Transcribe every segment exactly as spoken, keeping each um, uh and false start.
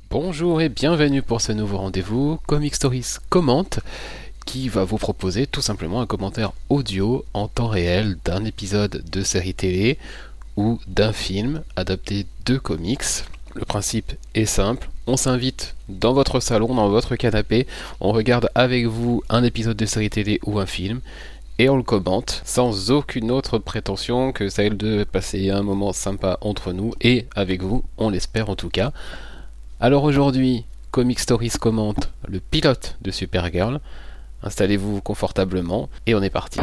Bonjour et bienvenue pour ce nouveau rendez-vous Comic Stories commente qui va vous proposer tout simplement un commentaire audio en temps réel d'un épisode de série télé ou d'un film adapté de comics. Le principe est simple, on s'invite dans votre salon, dans votre canapé, on regarde avec vous un épisode de série télé ou un film et on le commente sans aucune autre prétention que celle de passer un moment sympa entre nous et avec vous, on l'espère en tout cas. Alors aujourd'hui, Comic Stories commente le pilote de Supergirl. Installez-vous confortablement et on est parti.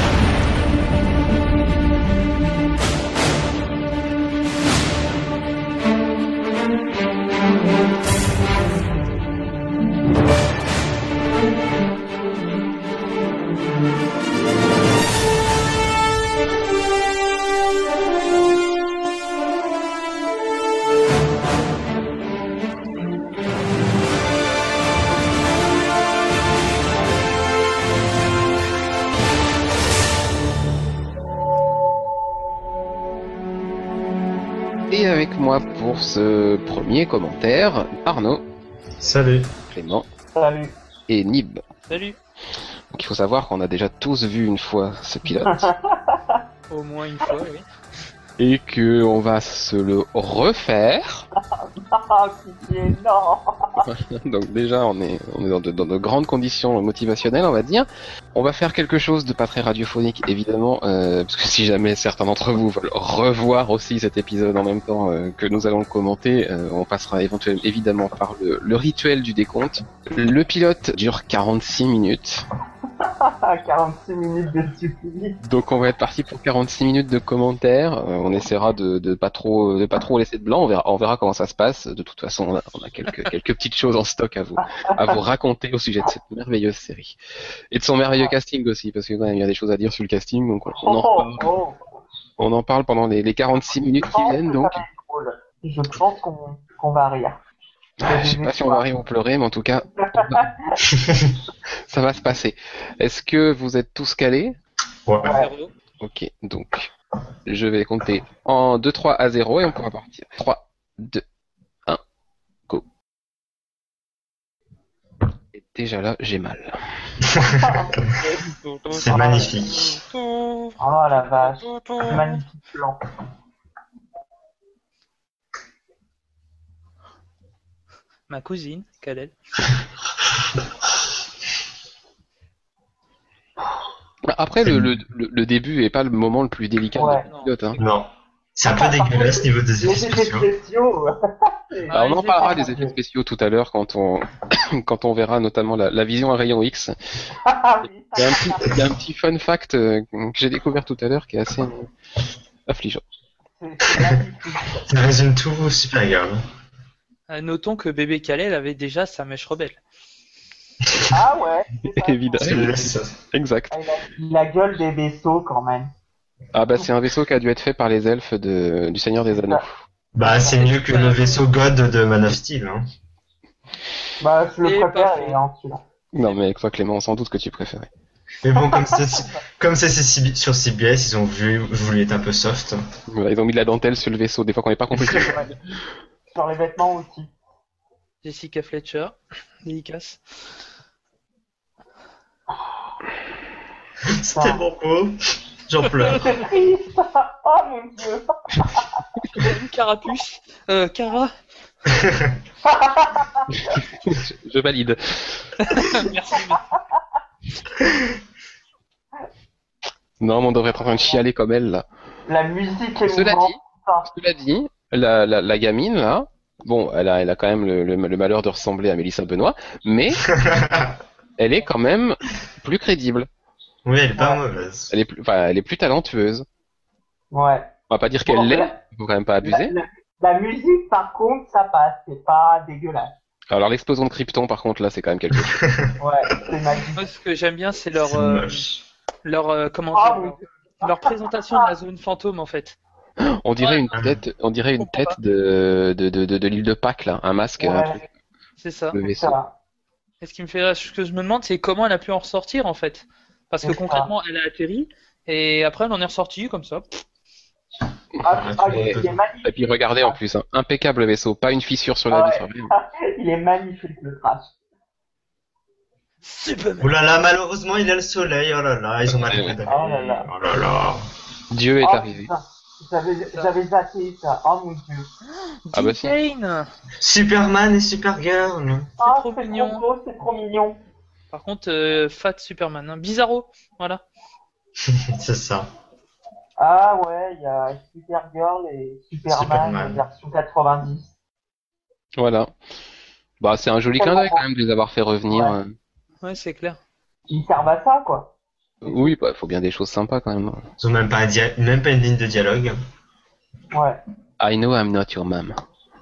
Et avec moi pour ce premier commentaire, Arnaud. Salut. Clément. Salut. Et Nib. Salut. Donc il faut savoir qu'on a déjà tous vu une fois ce pilote. Au moins une fois, oui. Et que on va se le refaire. Ah, pitié, non. Donc déjà on est, on est dans, de, dans de grandes conditions motivationnelles, on va dire. On va faire quelque chose de pas très radiophonique évidemment, euh, parce que si jamais certains d'entre vous veulent revoir aussi cet épisode en même temps euh, que nous allons le commenter, euh, on passera éventuellement évidemment par le, le rituel du décompte. Le pilote dure quarante-six minutes. quarante-six minutes de stupidité. Donc on va être parti pour quarante-six minutes de commentaires. Euh, on essaiera de, de pas trop de pas trop laisser de blanc. On verra, on verra comment ça se passe. De toute façon, on a, on a quelques quelques petites choses en stock à vous à vous raconter au sujet de cette merveilleuse série et de son merveilleux casting aussi, parce que quand même il y a des choses à dire sur le casting. Donc on, on en parle, Oh, oh. on en parle pendant les, les quarante-six minutes qui viennent. Donc Ça va être drôle. Je pense qu'on qu'on va rire. ah, je sais pas si on va rire ou pleurer, mais en tout cas ça va se passer. Est-ce que vous êtes tous calés? Ouais. Ouais. Ok, donc je vais compter en deux, trois à zéro et on pourra partir. trois, deux, un, go. Et déjà là, j'ai mal. C'est magnifique. Oh la vache. Magnifique plan. Ma cousine, Kalel. Après, le, le, le, le début est pas le moment le plus délicat Ouais. de pilote. Hein. Non. C'est un peu dégueulasse niveau des effets Les effets spéciaux. spéciaux. Alors, on en les parlera effets- des effets spéciaux tout à l'heure quand on quand on verra notamment la, la vision à rayon X. Ah oui. Il y a un petit, il y a un petit fun fact euh, que j'ai découvert tout à l'heure qui est assez euh, affligeant. C'est c'est magnifique. Ça résume tout Supergirl. Euh, Notons que bébé Kalel avait déjà sa mèche rebelle. Ah ouais. c'est ça. Évidemment. C'est le- ça. Exact. Ah, il a la gueule des vaisseaux quand même. Ah bah c'est un vaisseau qui a dû être fait par les elfes de, du Seigneur des Anneaux. Bah, c'est mieux que le vaisseau God de Man of Steel. Hein. Bah je le Et préfère pas et en celui-là. Non mais toi Clément, sans doute que tu préférais. Mais bon, comme c'est comme c'est C B- sur C B S, ils ont vu, voulu être un peu soft. Voilà, ils ont mis de la dentelle sur le vaisseau, des fois qu'on n'est pas compris. Sur les vêtements aussi. Jessica Fletcher, dédicace. C'est tellement beau. J'en pleure. C'est triste. Oh mon dieu. Une carapuce. Euh, Cara. je, je valide. Merci. Non mais on devrait être en train de chialer comme elle là. La musique est Cela mouvante. dit, cela dit, la, la, la gamine là, bon, elle a, elle a quand même le, le, le malheur de ressembler à Mélissa Benoît, mais elle est quand même plus crédible. Oui, elle est pas Ouais. mauvaise. Elle est plus, enfin, elle est plus talentueuse. Ouais. On va pas dire qu'elle Bon, l'est, la- il faut quand même pas La, abuser. la- la musique, par contre, ça passe. C'est pas dégueulasse. Alors l'explosion de Krypton, par contre, là, c'est quand même quelque chose. Ouais, c'est magique. Moi, ce que j'aime bien, c'est leur, C'est euh, moche. leur, euh, comment Ah, dire, mon leur, Dieu. leur présentation de la zone fantôme en fait. On dirait Ouais. une tête, on dirait une Pourquoi tête de, de, de, de, de l'île de Pâques, là, un masque, un Ouais. truc, C'est ça. le C'est vaisseau. ça. Et ce qui me fait, ce que je me demande, c'est comment elle a pu en ressortir en fait. Parce que C'est ça. concrètement, elle a atterri et après elle en est ressortie comme ça. Ah, ah, il, Et- il est magnifique. Et puis regardez en plus, hein, impeccable vaisseau, pas une fissure sur la Ah vitre. ouais. rien. Il est magnifique le trash. Superman. Oh là là, malheureusement, il y a le soleil. Oh là là, ils ont mal Ouais, fait ouais. d'aller. Oh là là. Oh là là. Dieu est Oh, arrivé. putain. J'avais, j'avais zappé ça. Oh mon dieu. Ah bah Jim si. Kane. Superman et Supergirl. Ah, trop c'est mignon. trop beau, c'est trop mignon. Par contre, euh, Fat Superman. Hein. Bizarro. Voilà. C'est ça. Ah ouais, il y a Supergirl et Superman, Superman. version quatre-vingt-dix. Voilà. Bah c'est un joli clin d'œil quand même de les avoir fait revenir. Ouais. euh. Ouais, c'est clair. Ils servent à ça, quoi. Oui, bah faut bien des choses sympas quand même. Ils ont même pas, un dia- même pas une ligne de dialogue. Ouais. I know I'm not your mom.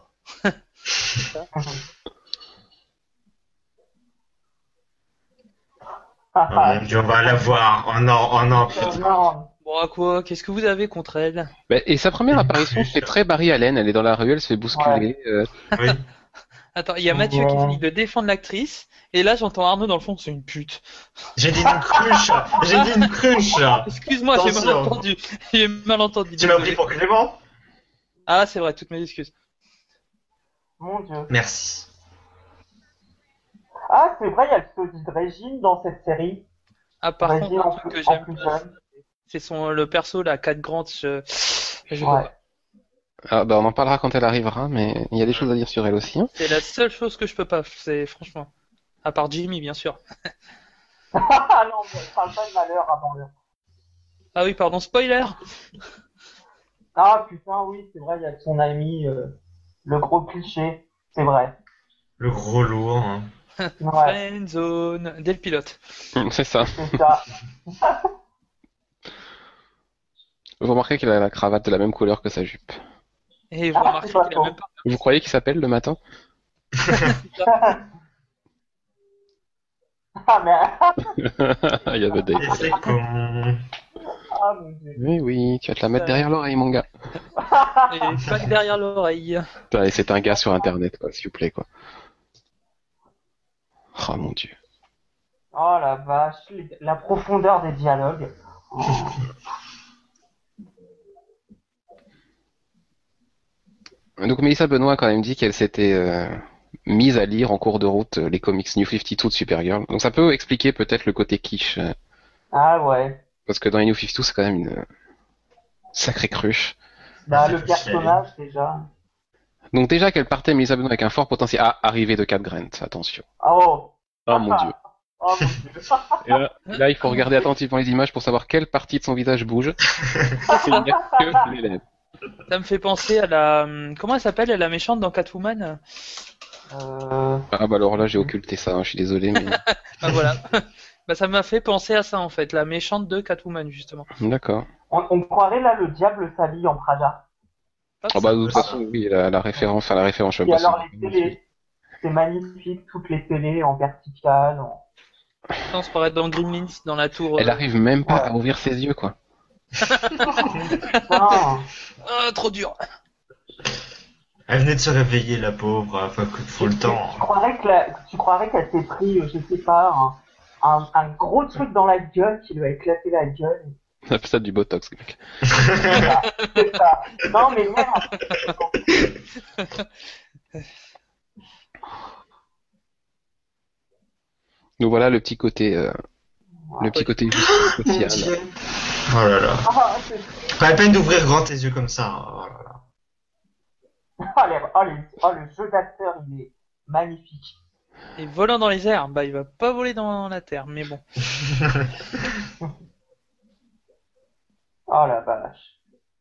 Ah, Oh mon Dieu, on va la voir. Oh non, oh non, ah, putain. non. Bon, à quoi? Qu'est-ce que vous avez contre elle? Bah, et sa première apparition fait très Barry Allen, elle est dans la rue, elle se fait bousculer. euh, Oui. Attends, il y a Mathieu qui dit de défendre l'actrice. Et là, j'entends Arnaud dans le fond, c'est une pute. J'ai dit une cruche. J'ai dit une cruche. Excuse-moi, j'ai mal Attention. entendu. J'ai mal entendu. Tu m'as désolé. pris pour Clément? Ah, c'est vrai, toutes mes excuses. Mon dieu. Merci. Ah, c'est vrai, il y a le sosie de Régine dans cette série. Ah, par Régine contre, un en truc que plus, en j'aime plus pas, jeune. c'est son, le perso, la Cat Grant. Je, je peux Ouais. pas. Ah bah on en parlera quand elle arrivera, mais il y a des choses à dire sur elle aussi. Hein. C'est la seule chose que je peux pas, c'est franchement. À part Jimmy, bien sûr. Ah non, mais parle pas de malheur avant l'heure. Ah oui, pardon, spoiler. Ah putain, oui, c'est vrai, il y a son ami, euh, le gros cliché. C'est vrai. Le gros lourd. hein. Ouais, Friendzone, dès le pilote. C'est ça. c'est ça. Vous remarquez qu'il a la cravate de la même couleur que sa jupe. Et vous Ah, remarquez c'est pas qu'il a faux. même pas. Vous croyez qu'il s'appelle le matin? Ah, mais... Il y avait des... Et c'est con. Ah, mon dieu. Oui, oui, tu vas te la mettre derrière l'oreille, mon gars. Et pas que derrière l'oreille. Putain, et c'est un gars sur internet, quoi, s'il vous plaît, quoi. Oh mon dieu. Oh la vache, les- la profondeur des dialogues. Donc Mélissa Benoît a quand même dit qu'elle s'était euh, mise à lire en cours de route euh, les comics New cinquante-deux de Supergirl. Donc ça peut expliquer peut-être le côté quiche. euh, Ah ouais. parce que dans les New cinquante-deux, c'est quand même une euh, sacrée cruche. Bah, Ça le fait personnage, déjà. Donc déjà qu'elle partait Mélissa Benoît avec un fort potentiel. Ah, arrivée de Cat Grant, attention. Oh. Oh mon dieu. Oh mon dieu. Et là, là, il faut regarder attentivement les images pour savoir quelle partie de son visage bouge. Il n'y a que les lèvres. Ça me fait penser à la. hum, Comment elle s'appelle, la méchante dans Catwoman? Euh... Ah bah alors là, j'ai occulté ça, hein, je suis désolé, mais... Ah voilà. Bah ça m'a fait penser à ça en fait, la méchante de Catwoman justement. D'accord. On, on croirait là le diable s'habille en Prada. Hop, Ah bah de ça- toute façon, oui, la, la référence, enfin la référence, je sais Et pas alors si- les télés. C'est magnifique, toutes les télés en verticale. En... ça, on se pourrait être dans Gremlins, dans la tour. Elle euh, arrive même pas Ouais. à ouvrir ses yeux, quoi. Putain. Ah, trop dur. Elle venait de se réveiller, la pauvre. Enfin, coup de faut le temps. Tu croirais que la- tu croirais qu'elle s'est pris, euh, je sais pas, un, un, un gros truc dans la gueule qui lui a éclaté la gueule. On appelle ça du botox, mec. C'est ça. Non mais merde. Donc voilà le petit côté, euh, le petit côté justice Mon sociale. Dieu. Oh là là. Ah, c'est- Pas la peine d'ouvrir grand tes yeux comme ça. Oh là là. oh, les- oh, les- oh, le jeu d'acteur il est magnifique. Et volant dans les airs, bah il va pas voler dans la terre, mais bon. Oh la vache.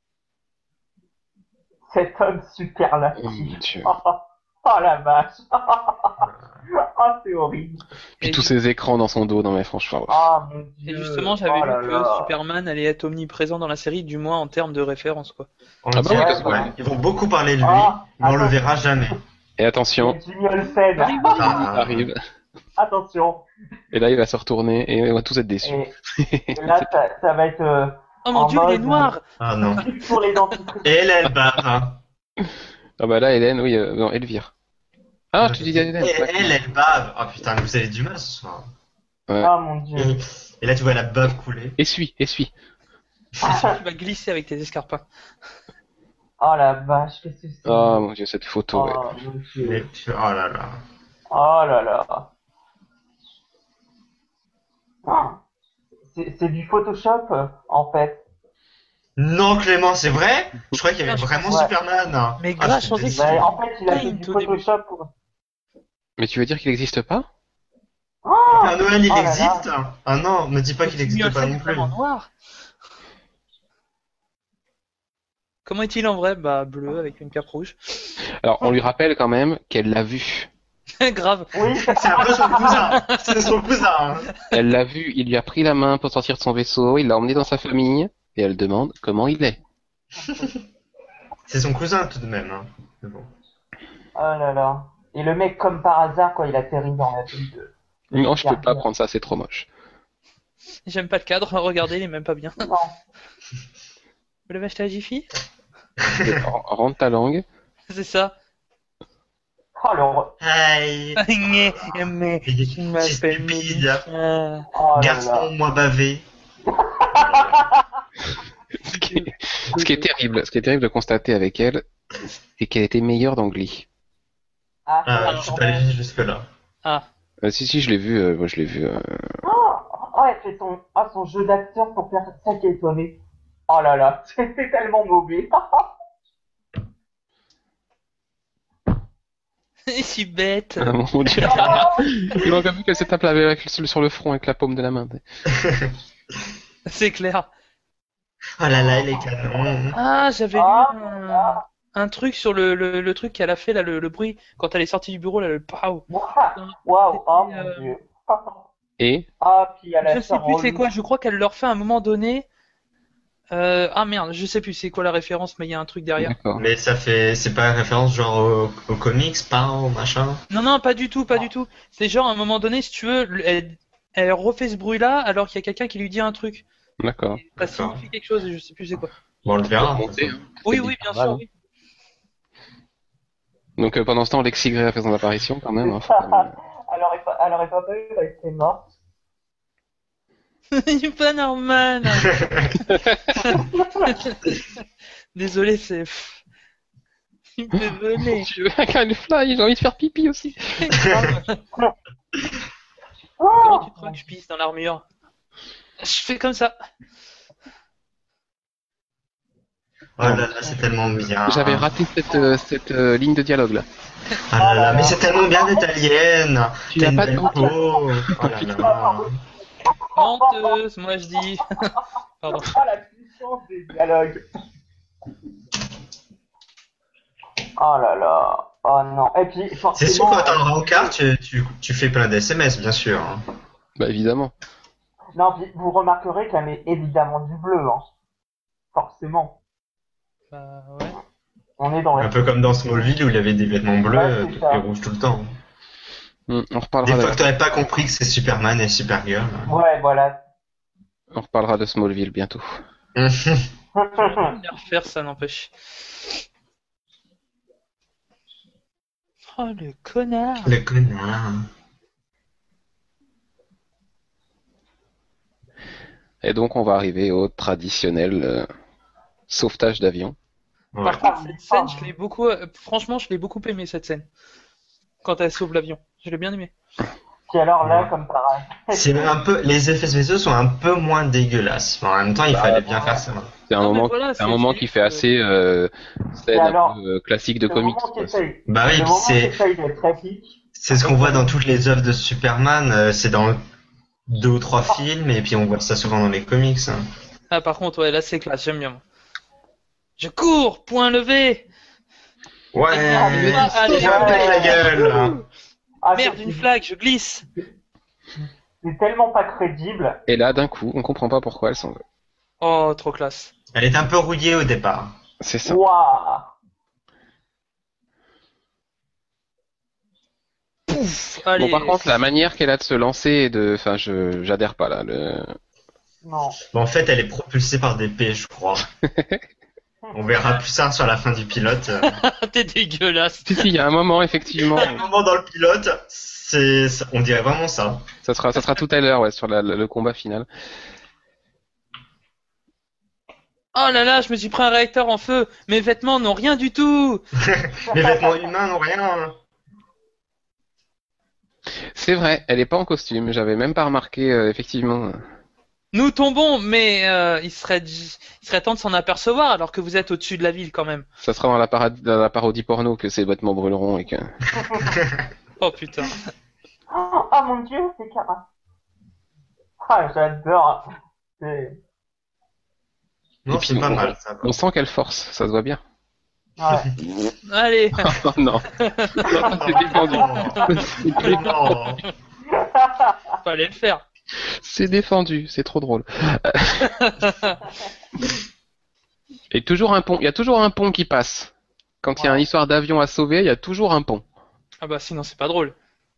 Cet homme Oh superlatif. mon dieu. Oh, oh la vache. Oh c'est horrible. Puis Et tous ju- ces écrans dans son dos, non mais franchement. Oh mon Et dieu. justement, j'avais oh lu là que là. Superman allait être omniprésent dans la série, du moins en termes de référence quoi. On Ah bah dirait oui, que- parce que- ouais, Ils vont beaucoup parler de lui, Ah, mais on le attends. verra jamais. Et attention, C'est Jimmy Olsen. il Ah, arrive. Attention. Et là il va se retourner et on va tous être déçus. Et, et là ça, ça va être euh, Oh mon En dieu, il est mode- noir. ah non. pour les dentifrices. Et elle, elle barre. hein. Ah bah là Hélène, oui, euh, non Elvire. Ah, tu dis Hélène. Et ouais. elle, elle bave. Oh putain, vous avez du mal ce soir. Ouais. Oh mon dieu. Et, et là, tu vois la bave couler. Essuie, essuie. C'est sûr que tu vas glisser avec tes escarpins. Oh la vache, qu'est-ce que c'est? Oh mon dieu, cette photo, ouais. Oh, mon Dieu. Mais tu- oh là là. Oh là là. Ah, C'est c'est du Photoshop, euh, en fait. Non, Clément, c'est vrai? Je crois qu'il y avait vraiment Ouais. Superman. Mais Ah, grave, c'est je pensais que déçu. Mais en fait, il a fait Paint du au début. Photoshop pour... Mais tu veux dire qu'il n'existe pas? Oh, Père Noël, il oh là là. existe? Ah non, me dis pas qu'il C'est mieux n'existe pas fait non plus. vraiment noir. Comment est-il en vrai? Bah bleu avec une cape rouge. Alors, on lui rappelle quand même qu'elle l'a vu. Grave. Oui, C'est un peu son cousin. C'est son cousin. hein. Elle l'a vu, il lui a pris la main pour sortir de son vaisseau, il l'a emmené dans sa famille, et elle demande comment il est. C'est son cousin tout de même. Hein. Mais bon. oh là là. Et le mec, comme par hasard, quand il atterrit dans la ville de... Non, je peux pas Gardien. prendre ça, c'est trop moche. J'aime pas le cadre. Regardez, il est même pas bien. Non. Vous l'avez acheté à Jiffy? R- Rentre ta langue. C'est ça. Oh le... re- Hey. Mais mais Il tu est m'appelles stupide. Mélissa. Oh là là. Garçon, moi bavé. Ce qui, est, ce qui est terrible, ce qui est terrible de constater avec elle, c'est qu'elle était meilleure dans Glee. Ah, Ah, ça, je suis quand pas même. allé jusque là. Ah. Euh, si, si, je l'ai vu, euh, moi je l'ai vu. euh, Oh, oh, elle fait son, ah, son jeu d'acteur pour faire ça qui est étonné. Oh là là, c'était tellement mauvais. C'est si bête. Ah, mon dieu. Il manque plus qu'elle se tape la avec, sur le front avec la paume de la main. C'est clair. Oh là là, il est canon. Ah, j'avais Ah, lu un, ah. un truc sur le, le, le truc qu'elle a fait là, le, le bruit quand elle est sortie du bureau là, le pow. Waouh, waouh, oh C'était, mon euh, dieu. Et Ah, puis elle a Je sais plus c'est quoi. Je crois qu'elle leur fait à un moment donné. Euh, ah merde, je sais plus c'est quoi la référence, mais il y a un truc derrière. d'accord. Mais ça fait, c'est pas une référence genre au, au comics, pas au machin. Non, non, pas du tout, pas du tout. C'est genre à un moment donné, si tu veux, le- elle, elle refait ce bruit-là alors qu'il y a quelqu'un qui lui dit un truc. D'accord. Ça D'accord. signifie quelque chose et je sais plus c'est quoi. Bon, on le verra. Remonter, hein. Oui, C'est oui, bien pas mal, sûr, hein. oui. Donc euh, pendant ce temps, Lexi Gray a fait son apparition quand même. hein, faut quand même- Elle aurait pas, elle aurait pas pu rester morte. C'est pas normal. Désolé, c'est. Désolé. Je veux un kind fly, j'ai envie de faire pipi aussi. Comment Oh, tu crois que je pisse dans l'armure? Je fais comme ça. Oh là là, c'est tellement bien. J'avais raté cette, euh, cette euh, ligne de dialogue là. Ah là là, mais c'est tellement bien d'être alien. Tu T'as n'as une pas de belle honte. peau. Oh là là. Menteuse, moi je dis. Pardon. oh, la puissance des dialogues. Oh là là. Oh non. Et puis, C'est forcément. sûr, quand t'as un rencard, tu, tu, tu fais plein d'S M S, bien sûr. hein. Bah évidemment. Non, puis vous remarquerez qu'elle met évidemment du bleu, hein. Forcément. Bah ouais. On est dans Un la... peu comme dans Smallville où il avait des vêtements bleus Ouais, c'est euh, ça. et rouges tout le temps. Hmm, on Des reparlera, fois de, que t'aurais pas compris que c'est Superman et Supergirl. Ouais, voilà. on reparlera de Smallville bientôt. Je vais les refaire, ça n'empêche. Oh le connard. Le connard. Et donc on va arriver au traditionnel euh, sauvetage d'avion. Ouais. Par contre, cette scène, je l'ai beaucoup. euh, Franchement, je l'ai beaucoup aimé cette scène. Quand elle sauve l'avion. Je l'ai bien aimé. Puis alors là, Ouais. comme par hasard. C'est un peu, les effets spéciaux sont un peu moins dégueulasses. En même temps, il Bah, fallait bien faire ça. C'est un Non, mais moment, voilà, c'est un c'est- moment c'est qui juste fait que- assez euh, scène Et un alors, peu euh, classique de Le comics. moment qui quoi. essaye, Bah oui, le puis moment qui c'est, essaye d'être épique. c'est ce qu'on voit dans toutes les œuvres de Superman. euh, C'est dans deux ou trois films et puis on voit ça souvent dans les comics. hein. Ah, par contre, ouais, là c'est classe, j'aime bien. moi. Je cours, point levé. Ouais, Ah, mais ah, allez, tu vas me péter la ouais. gueule. Ah, Merde, c'est- une flag, je glisse. C'est tellement pas crédible. Et là, d'un coup, on comprend pas pourquoi elle s'en veut. Oh, trop classe. Elle est un peu rouillée au départ. C'est ça. Waouh. Pouf, allez. Bon, par contre, la manière qu'elle a de se lancer et de, enfin, je, j'adhère pas là. Le... Non. Bon, en fait, elle est propulsée par des P, je crois. On verra plus tard sur la fin du pilote. T'es dégueulasse. Si, si, il y a un moment effectivement. Il y a un moment dans le pilote, c'est, ça- on dirait vraiment ça. Ça sera, ça sera tout à l'heure, ouais, sur la- le combat final. Oh là là, je me suis pris un réacteur en feu. Mes vêtements n'ont rien du tout. Les vêtements humains n'ont rien. C'est vrai, elle est pas en costume. J'avais même pas remarqué, euh, effectivement. Nous tombons, mais euh, il serait il serait temps de s'en apercevoir alors que vous êtes au-dessus de la ville quand même. Ça sera dans la, parade- dans la parodie porno que ces vêtements brûleront et que. Oh putain. Oh ah, mon dieu, c'est Cara. Ah, j'adore. C'est... Non, Et puis, c'est pas on- mal ça. On sent qu'elle force, ça se voit bien. Ouais. Allez. Oh non, c'est défendu. Non. Fallait le faire. C'est défendu, c'est trop drôle. Et toujours un pont, il y a toujours un pont qui passe. Quand il y a Ouais. une histoire d'avion à sauver, il y a toujours un pont. Ah bah sinon c'est pas drôle.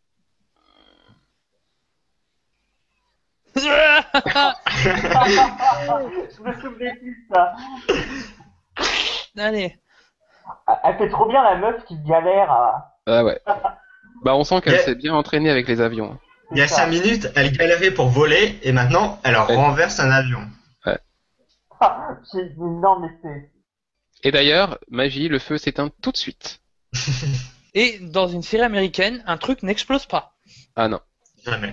Je me souvenais plus de ça. Allez. Elle fait trop bien la meuf qui galère à... Ah ouais. Bah on sent qu'elle Yeah. s'est bien entraînée avec les avions. Il y a ça. cinq minutes, elle galérait pour voler et maintenant elle renverse un avion. Ah, j'ai- non, mais c'est... Et d'ailleurs, magie, le feu s'éteint tout de suite. Et dans une série américaine, un truc n'explose pas. Ah non. Jamais.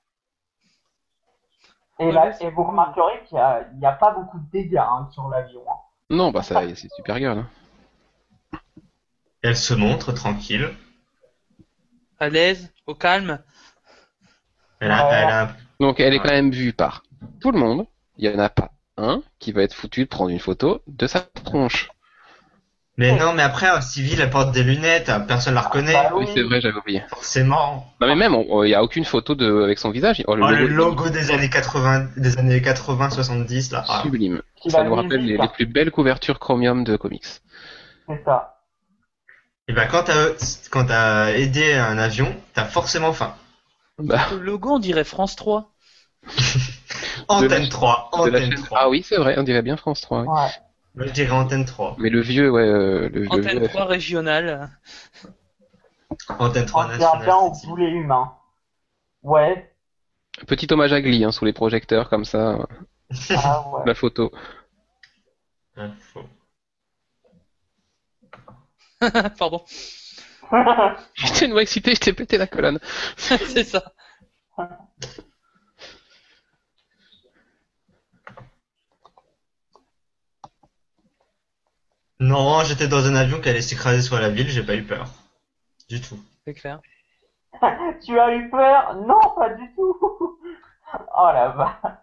Et, Ouais, là, c'est et vous cool. remarquerez qu'il n'y a, il y a pas beaucoup de dégâts hein, sur l'avion. hein. Non, bah ça, c'est super girl. Hein. Elle se montre tranquille. À l'aise, au calme. Elle a, Ouais. elle a- Donc elle est quand même vue par tout le monde. Il y en a pas un qui va être foutu de prendre une photo de sa tronche. Mais non, mais après, en civil, elle porte des lunettes, personne la reconnaît, bah Oui, oui. c'est vrai, j'avais oublié. forcément. Non mais même, on- il y a aucune photo de avec son visage. Oh, le Oh, logo, le logo des années quatre-vingts, des années quatre-vingts soixante-dix, là. Ah. sublime. Puis Ça la nous rappelle musique, les, les plus belles couvertures chromium de comics. C'est ça. Et ben, quand t'as, quand t'as aidé un avion, t'as forcément faim. Bah, Le logo, on dirait France trois. Antenne la- trois, de la antenne chaîne- trois. Ah oui, c'est vrai, on dirait bien France trois. oui. Ouais. Moi, je dirais antenne trois. Mais le vieux, ouais, euh, le, le Antenne vieux. trois régionale. Antenne trois On dirait bien nationale. au poulet humain. Ouais. Petit hommage à Glee, hein, sous les projecteurs comme ça, euh, Ah ouais. la photo. Ouais, faux. Pardon. J'étais une excité, je t'ai pété la colonne. C'est ça. Non, j'étais dans un avion qui allait s'écraser sur la ville, j'ai pas eu peur. Du tout. C'est clair. Tu as eu peur? Non, pas du tout. Oh la vache.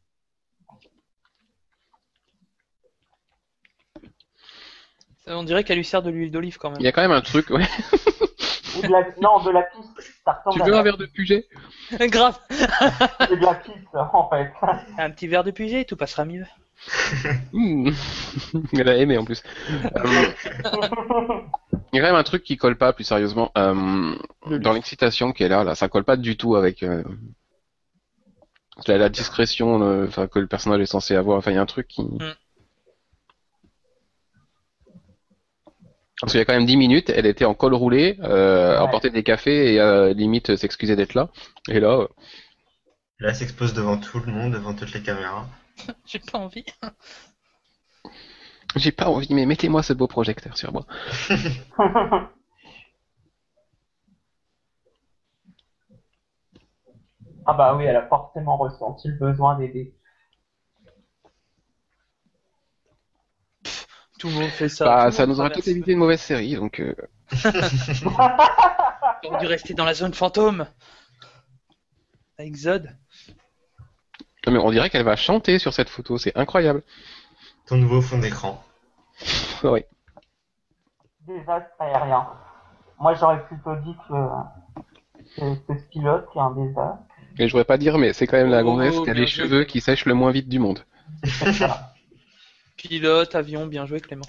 Ça, on dirait qu'elle lui sert de l'huile d'olive quand Il même. y a quand même un truc, ouais. Ou de la... Non, de la pisse. Ça ressemble Tu à veux de un la... verre de Puget? Grave. C'est de la pisse, en fait. Un petit verre de Puget, tout passera mieux. Mmh. Elle a aimé en plus. Euh, Il y a quand même un truc qui colle pas, plus sérieusement. Euh, dans l'excitation qui est là, là, ça colle pas du tout avec euh, la, la discrétion euh, enfin, que le personnage est censé avoir. Enfin, il y a un truc qui. Parce qu'il y a quand même dix minutes, elle était en col roulé, euh, à Ouais. emporter des cafés et euh, limite s'excuser d'être là. Et là, euh, Là, elle s'expose devant tout le monde, devant toutes les caméras. J'ai pas envie. j'ai pas envie, mais mettez-moi ce beau projecteur sur moi. Ah bah oui, elle a forcément ressenti le besoin d'aider. Tout le monde fait ça. Bah, Tout le ça monde nous aurait traverse. peut-être évité une mauvaise série, donc. Euh... On aurait dû rester dans la zone fantôme. Avec Zod. non, mais on dirait qu'elle va chanter sur cette photo, c'est incroyable. Ton nouveau fond d'écran. Oui. Désastre aérien. Moi, j'aurais plutôt dit que c'est c'est ce pilote qui est un désastre. Et je voudrais pas dire, mais c'est quand même la Oh, gonzesse qui a bien les joué. cheveux qui sèchent le moins vite du monde. Pilote, avion, bien joué Clément.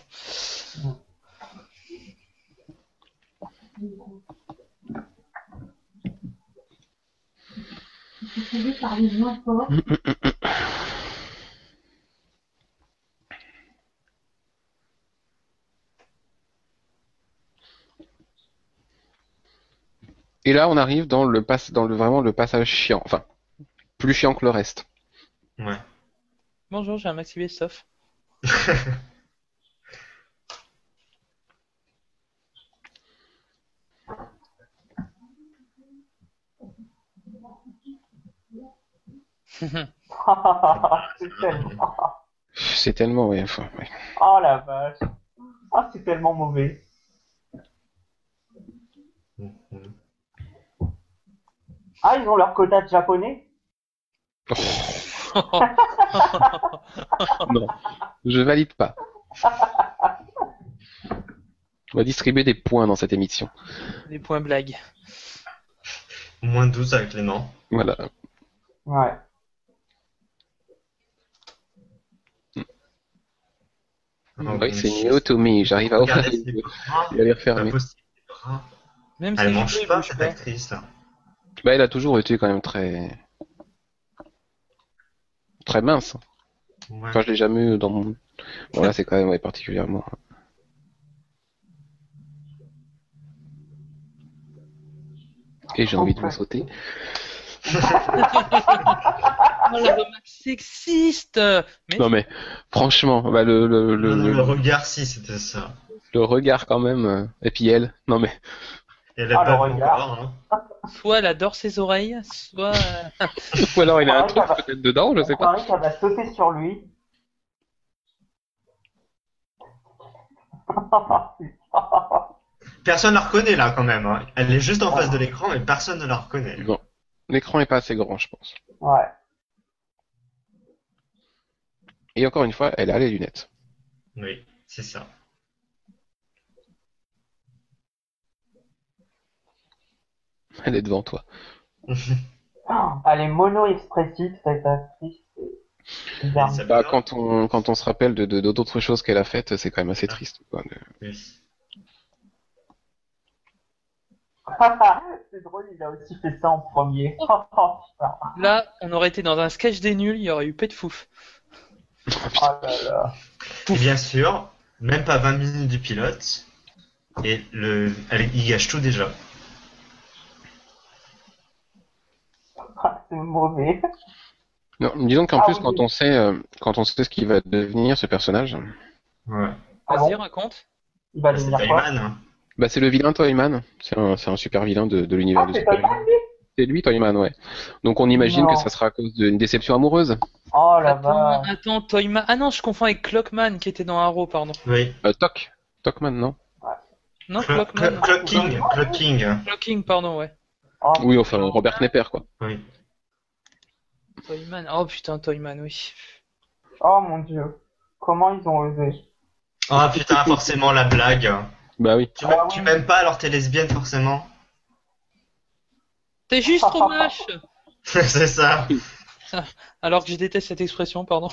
Vous pouvez parler moins fort. Et là, on arrive dans le pass, dans le vraiment le passage chiant, enfin plus chiant que le reste. Ouais. Bonjour, j'ai un maxi best-of. C'est tellement... C'est tellement, ouais, enfin, ouais. Oh la vache. Ah, c'est tellement mauvais. Ah, ils ont leur quota de japonais? Non, je valide pas. On va distribuer des points dans cette émission. Des points blagues. Moins douze avec Clément. Voilà. Ouais. Oh, Oui, c'est je- new to me. J'arrive à ouvrir Regardez les ses yeux bras. et à les Pas refermer. possible, ses bras. Même Elle ses mange cheveux, ils pas bougent cette pas. actrice là. Bah, elle a toujours été quand même très, très mince. Ouais. Enfin, je l'ai jamais eu dans mon. Bon, là, c'est quand même ouais, particulièrement. Et j'ai envie de vous sauter. Oh, la remarque sexiste. Mais Non, mais franchement, bah, le, le, le, Non, non, le, le regard, si, c'était ça. le regard quand même. euh, Et puis elle. Non, mais. Et elle a Ah, le pas regard. encore, hein. soit elle adore ses oreilles, soit... euh, Ou alors il a un Ouais, truc ça va. peut-être dedans, je sais On pas. paraît qu'elle va sauter sur lui. Personne la reconnaît là quand même. Hein. Elle est juste en face de l'écran et personne ne la reconnaît. Non. L'écran est pas assez grand, je pense. Ouais. Et encore une fois, elle a les lunettes. Oui, c'est ça. Elle est devant toi. Elle est mono-expressive, cette actrice. C'est bizarre. Ça Bah, va. quand on, quand on se rappelle de, de, d'autres choses qu'elle a faites, c'est quand même assez triste, quoi. de- Oui. C'est drôle, il a aussi fait ça en premier. Oh, putain. Là, on aurait été dans un sketch des nuls, il y aurait eu pet de fouf. Oh là là. Et bien sûr, même pas vingt minutes du pilote. Et le, elle, il gâche tout déjà. Ah, c'est mauvais. Non, disons qu'en Ah plus, oui. quand on sait, euh, quand on sait ce qu'il va devenir, ce personnage, Ouais. Ah Vas-y, bon raconte. Il va C'est devenir quoi? Toyman. Hein. bah, c'est le vilain Toyman. C'est un, c'est un super vilain de, de l'univers Ah, de c'est pas super ça, lui? C'est lui, Toyman, ouais. Donc on imagine Non. que ça sera à cause d'une déception amoureuse. Oh la Attends, vache. attends, Toyman... Ah non, je confonds avec Clockman qui était dans Arrow, pardon. Oui. Euh, Toc. Tocman, non? Non, Clo- Clockman. Clo- Clocking. Clocking. Clocking, pardon, ouais. Oh, Oui, enfin, Robert Knepper, quoi. Oui. Toyman. Oh putain, Toyman, oui. oh mon dieu. Comment ils ont osé? Oh putain, forcément la blague. Bah oui. Tu m'aimes, Ah tu oui. m'aimes pas alors t'es lesbienne forcément. T'es juste trop moche. C'est ça. Alors que je déteste cette expression, pardon.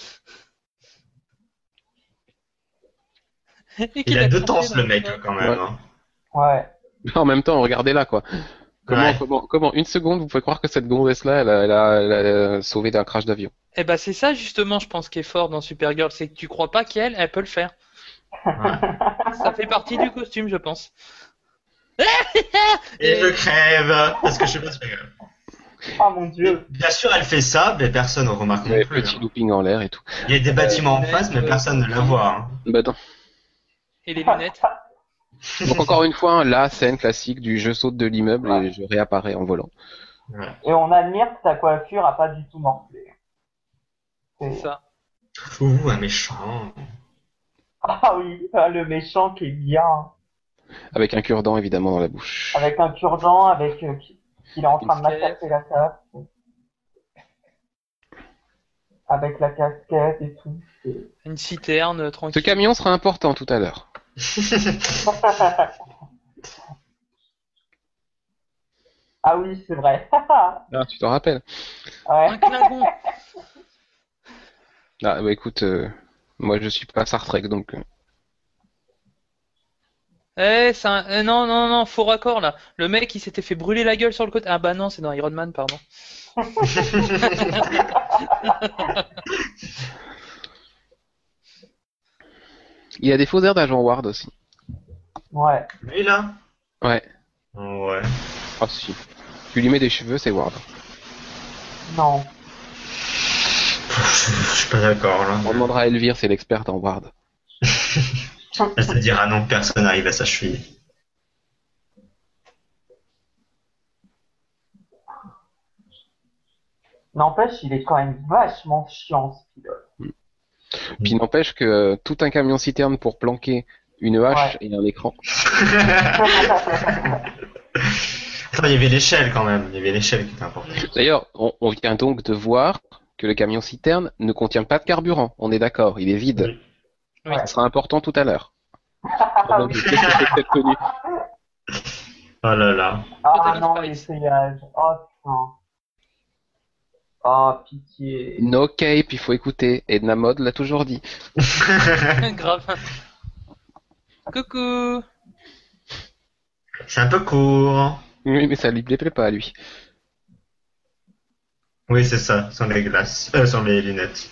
Et Il qu'il a deux tranché temps dans le mec poids. quand même. Ouais. Hein. Ouais. En même temps, regardez là, quoi. Comment, Ouais. comment, comment, une seconde, vous pouvez croire que cette gonzesse-là, elle a, elle a, elle a sauvé d'un crash d'avion. Eh ben c'est ça justement, je pense, qui est fort dans Supergirl, c'est que tu crois pas qu'elle, elle peut le faire. Ouais. Ça fait partie du costume, je pense. Et je crève parce que je suis pas super. Oh mon dieu. Bien sûr, elle fait ça, mais personne ne remarque non Ouais, plus. petit hein. looping en l'air et tout. Il y a des bâtiments en Euh, face, mais euh, personne ne la voit. Hein. Bah non. Et les lunettes. Donc encore une fois, la scène classique du je saute de l'immeuble Ouais. et je réapparais en volant. Ouais. Et on admire que ta coiffure a pas du tout morflé. C'est C'est- ça. Ouh, un méchant. Ah oui, ah, le méchant qui est bien. Avec un cure-dent évidemment dans la bouche. Avec un cure-dent, avec euh, qui- qu'il est en train de Casquette. massacrer la table. Avec la casquette et tout. c'est- Une citerne euh, Ce tranquille. camion sera important tout à l'heure. Ah oui, c'est vrai. Ah, tu t'en rappelles? ouais. Un Klingon. Ah bah écoute, euh, moi je suis pas Star Trek donc. euh, Eh, c'est un... eh, non, non, non, faux raccord là. Le mec, il s'était fait brûler la gueule sur le côté. Ah bah non, c'est dans Iron Man, pardon. Il y a des faux airs d'agent Ward aussi. Ouais. Lui là. Ouais. Ouais. Ah si. Tu lui mets des cheveux, c'est Ward. Non. Je, je suis pas d'accord là. On demandera à Elvire, c'est l'experte en ward. Elle te dira non, personne n'arrive à sa cheville. N'empêche, il est quand même vachement chiant, ce pilote. Puis n'empêche que euh, tout un camion citerne pour planquer une hache Ouais. et un écran. Attends, il y avait l'échelle quand même. Il y avait l'échelle qui était importante. D'ailleurs, on, on vient donc de voir que le camion citerne ne contient pas de carburant. On est d'accord, il est vide. Oui. Oui. Ça sera important tout à l'heure. Donc, qu'est-ce que c'est que cette tenue ? Oh là là. Ah Totalement non, Paris. l'essayage. Oh putain. Oh, pitié. No cape, il faut écouter. Edna Mode l'a toujours dit. Grave. Coucou. C'est un peu court. Oui, mais ça lui plaît pas à lui. Oui, c'est ça, sans les glaces. Euh, sans les lunettes.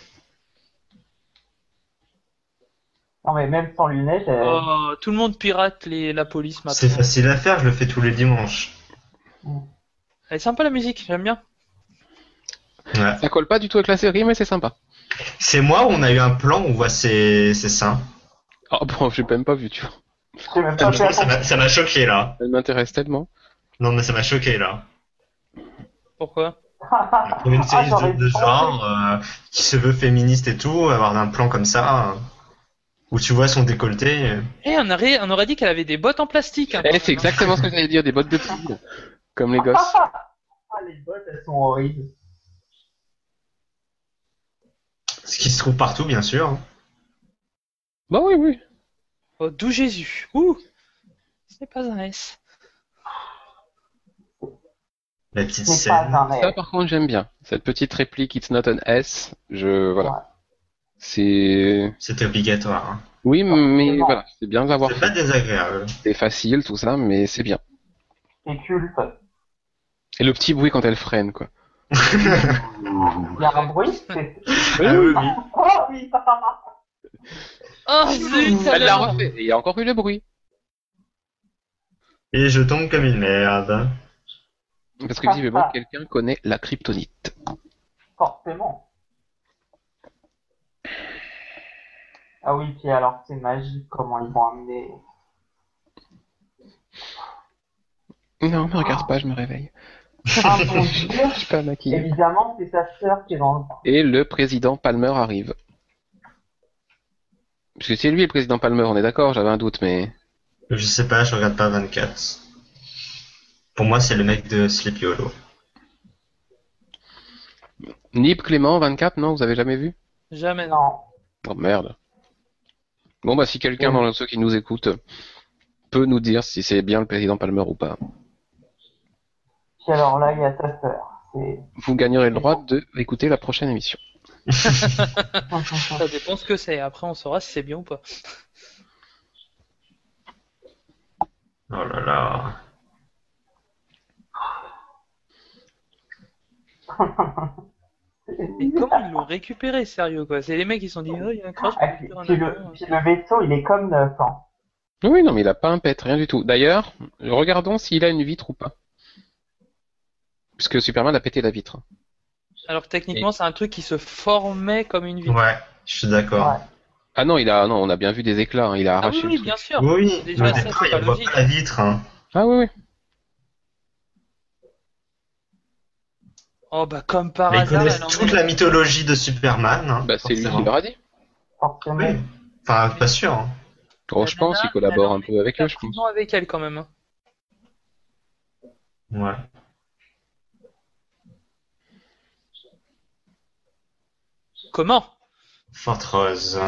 Non, mais même sans lunettes, elle... Oh, tout le monde pirate les, la police maintenant. C'est facile à faire, je le fais tous les dimanches. Elle est sympa la musique, j'aime bien. Ouais. Ça colle pas du tout avec la série, mais c'est sympa. C'est moi où on a eu un plan où on voit ses, ses seins. Oh bon, j'ai même pas vu, tu vois. j'ai même pas fait Franchement, ça m'a- ça m'a choqué là. Elle m'intéresse tellement. Non, mais ça m'a choqué là. Pourquoi? Pour une Ah, série j'aurais de, de pensé. genre euh, qui se veut féministe et tout, avoir un plan comme ça euh, où tu vois son décolleté. euh. Eh, on aurait, on aurait dit qu'elle avait des bottes en plastique. hein, Eh, quand c'est même, hein. exactement ce que j'allais dire, des bottes de pluie. Comme les gosses. Ah, les bottes, elles sont horribles. Ce qui se trouve partout, bien sûr. Bah oui, oui. Oh, d'où Jésus. Ouh. Ce n'est pas un S. La petite C'est pas scène. un Ça, rêve. par contre, j'aime bien. Cette petite réplique It's not an S, je... Voilà. Ouais. C'est... C'était obligatoire. hein. Oui, mais Forcément. voilà, c'est bien de l'avoir C'est fait. pas désagréable. C'est facile, tout ça, mais c'est bien. C'est culte. Et le petit bruit quand elle freine, quoi. Il y a un bruit, c'est... Ah oui, oui. Oh oui. Oh, zut, ça Elle l'a l'a- refait, et il y a encore eu le bruit. Et je tombe comme une merde. Parce que visiblement, quelqu'un connaît la kryptonite. Forcément. Ah oui, puis alors c'est magique comment ils vont amener. Non, me regarde pas, je me réveille. Ah mon dieu. Je suis pas maquillée. Évidemment, c'est sa sœur qui est dans le coup. Et le président Palmer arrive. Parce que c'est lui le président Palmer, on est d'accord, j'avais un doute, mais... Je sais pas, je regarde pas vingt-quatre. Pour moi, c'est le mec de Sleepy Hollow. Nib Clément, vingt-quatre, non, vous avez jamais vu? Jamais, non. Non. Oh merde. Bon bah si quelqu'un dans ceux qui nous écoutent peut nous dire si c'est bien le président Palmer ou pas, Puis alors là, il y a sa sœur. C'est... vous gagnerez le droit de écouter la prochaine émission. Ça dépend ce que c'est. Après, on saura si c'est bien ou pas. Oh là là. Et comment ils l'ont récupéré, sérieux, quoi? C'est les mecs qui se sont dit, oh, il y a un crash, Ah, on puis, récupère un puis le, avion. puis le vaisseau, il est comme neuf. Hein. Oui, non, mais il a pas un pet, rien du tout. D'ailleurs, regardons s'il a une vitre ou pas. Puisque Superman a pété la vitre. Alors que techniquement, c'est un truc qui se formait comme une vitre. Ouais, je suis d'accord. Ouais. Ah non, il a, non, on a bien vu des éclats, hein, il a Ah oui, arraché oui, le truc. bien sûr. Oui, Déjà, mais ça, d'accord, c'est pas il voit logique. pas la vitre. Hein. Ah oui, oui. Oh, bah, comme par Mais ils hasard, connaissent elle en toute est- la mythologie de Superman. Hein, Bah c'est lui qui forcément. leur a dit. Forcément. Oui. Enfin, pas sûr. hein. Oh, La je pense nana, qu'il collabore elle un en peu avec est eux, je pense. prison avec elle, quand même. hein. Ouais. Comment? Fort Rose.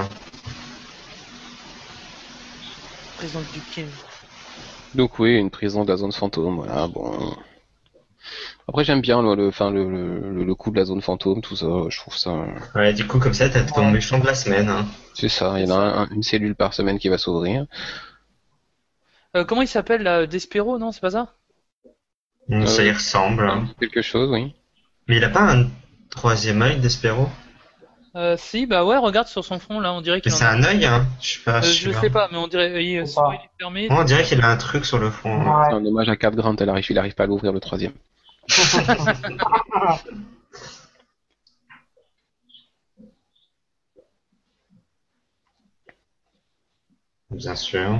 Prison du King. Donc oui, une prison de la zone fantôme, voilà, bon. Après j'aime bien le, le, enfin, le, le, le coup de la zone fantôme, tout ça, je trouve ça... euh, Ouais, du coup, comme ça, t'as ton Ouais. méchant de la semaine. Hein. C'est ça, il y en a un- une cellule par semaine qui va s'ouvrir. Euh, comment il s'appelle, là? Despero, non? C'est pas ça? Donc, ça y Euh, ressemble. hein. Quelque chose, oui. Mais il a pas un troisième œil, Despero? Euh, si, bah ouais, regarde sur son front, là, on dirait Mais qu'il en c'est a... un œil, hein. Je suis pas Euh, je sûr. sais pas, mais on dirait, oui, euh, Je sais soit pas. il est fermé. Ouais, on dirait qu'il a un truc sur le front. hein. C'est Ouais. un hommage à Cap Grant, elle arrive, il arrive pas à l'ouvrir le troisième. Bien sûr.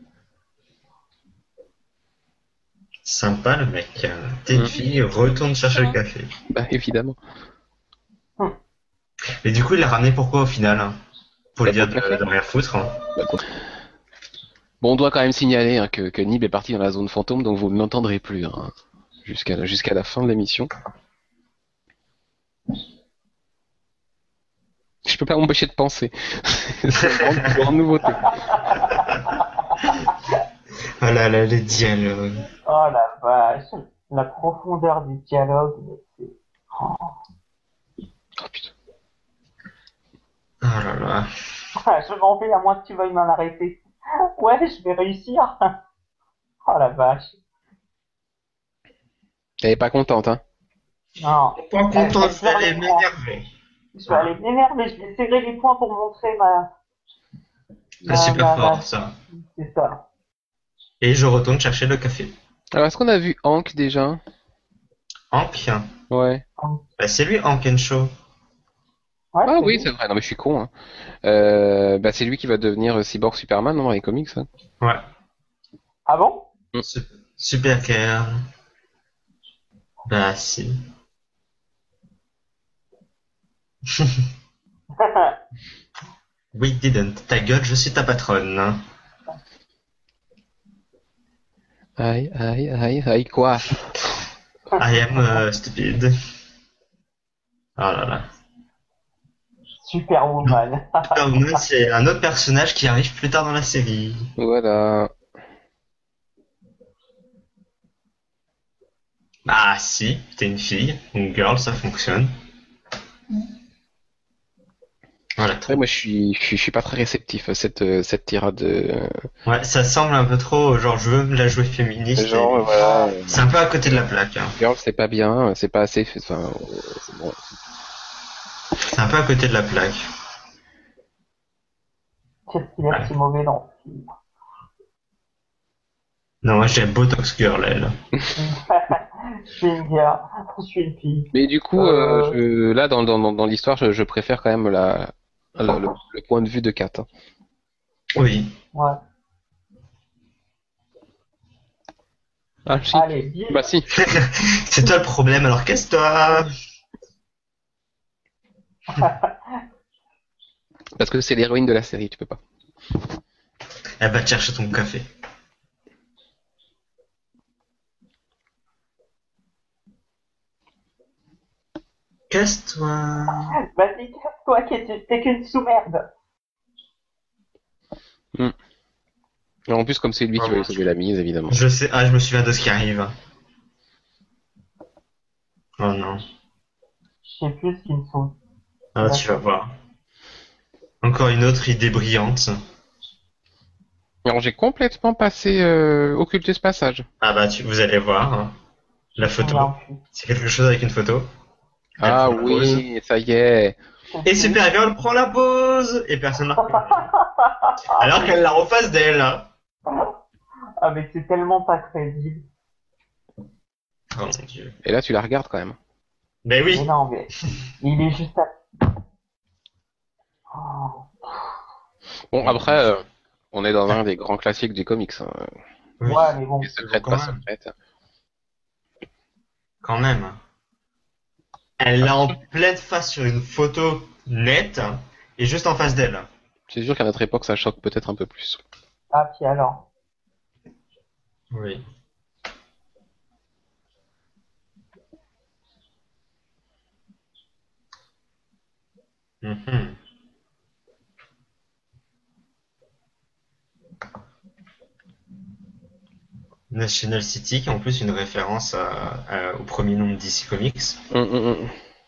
Sympa le mec. T'es une Mhm. fille, retourne chercher le café. Bah, évidemment. Mais du coup, il l'a ramené pourquoi au final hein Pour lui Bah, dire pour de, le café. de rien foutre. Hein. Bah, pour- Bon, on doit quand même signaler hein, que, que Nib est parti dans la zone fantôme, donc vous ne l'entendrez plus hein, jusqu'à la, jusqu'à la fin de l'émission. Je peux pas m'empêcher de penser. C'est une grande, une grande nouveauté. Oh là là, les dialogues. Oh la vache, la profondeur du dialogue, mais c'est... Oh. Oh putain. Oh là là. Je m'en vais à moins que tu veuilles m'en arrêter. Ouais, je vais réussir. Oh la vache. Elle est pas contente, hein. Non. Pas content, je je vais aller m'énerver. Je vais aller m'énerver, je vais serrer les poings pour montrer ma... C'est ma- super ma- fort ma- ça. C'est ça. Et je retourne chercher le café. Alors, est-ce qu'on a vu Hank déjà? Hank Ouais. bah, c'est lui Hank and Shaw. Ouais, Ah c'est oui, lui. c'est vrai. Non, mais je suis con, hein. Euh, bah, c'est lui qui va devenir euh, Cyborg Superman, non, dans les comics, hein. Ouais. Ah bon? Su- Super Girl. Bah si. We didn't. Ta gueule, je suis ta patronne. Hein. Aïe, aïe, aïe, aïe, quoi? I am euh, stupid. Oh là là. Superwoman. Superwoman, c'est un autre personnage qui arrive plus tard dans la série. Voilà. Ah si, t'es une fille, une girl, ça fonctionne. Voilà. Après, moi, je suis, je suis, je suis pas très réceptif à cette, euh, cette tirade. euh, Ouais, ça semble un peu trop, genre je veux me la jouer féministe. Genre, et- voilà. euh, C'est un peu à côté de la plaque. Hein. Girl, c'est pas bien, c'est pas assez. Enfin, euh, c'est bon. C'est un peu à côté de la plaque. Qu'est-ce qu'il y a de si mauvais dans ce film? Non, moi j'aime Botox Girl, elle. Je suis une gars, je suis une fille. Mais du coup, euh, je- là, dans, dans, dans, dans l'histoire, je, je préfère quand même la, la- le, le point de vue de Kat. hein. Oui. Ouais. Ah, si. Allez, bim. Bah si. C'est toi le problème, alors casse-toi. Parce que c'est l'héroïne de la série, tu peux pas. Elle va te chercher ton café. Casse-toi. Vas-y, casse-toi, qui est- t'es qu'une sous-merde. Et en plus, comme c'est lui qui va lui sauver la mise, évidemment. Je sais, ah, je me souviens de ce qui arrive. Oh non. Je sais plus ce qu'ils me sont. Ah, tu vas voir. Encore une autre idée brillante. Alors, j'ai complètement passé, euh, occulté ce passage. Ah bah, tu, vous allez voir. hein. La photo. C'est quelque chose avec une photo. Elle Ah prend la pause. oui, ça y est. Et Supergirl prend la pause et personne ne la reconnaît. Alors qu'elle la refasse d'elle. hein. Ah, mais c'est tellement pas crédible. Oh mon dieu. Et là, tu la regardes quand même. Mais oui. Mais non, mais il est juste à... Oh. Bon, après, euh, on est dans un des grands classiques du comics. Hein. Oui. Ouais, mais bon. Les secrètes, quand pas même. secrètes. Quand même. Elle l'a en pleine face sur une photo nette et juste en face d'elle. C'est sûr qu'à notre époque, ça choque peut-être un peu plus. Ah, puis alors. Oui. Mhm. National City, qui est en plus une référence à- à- au premier nom de D C Comics. Hum, hum, hum.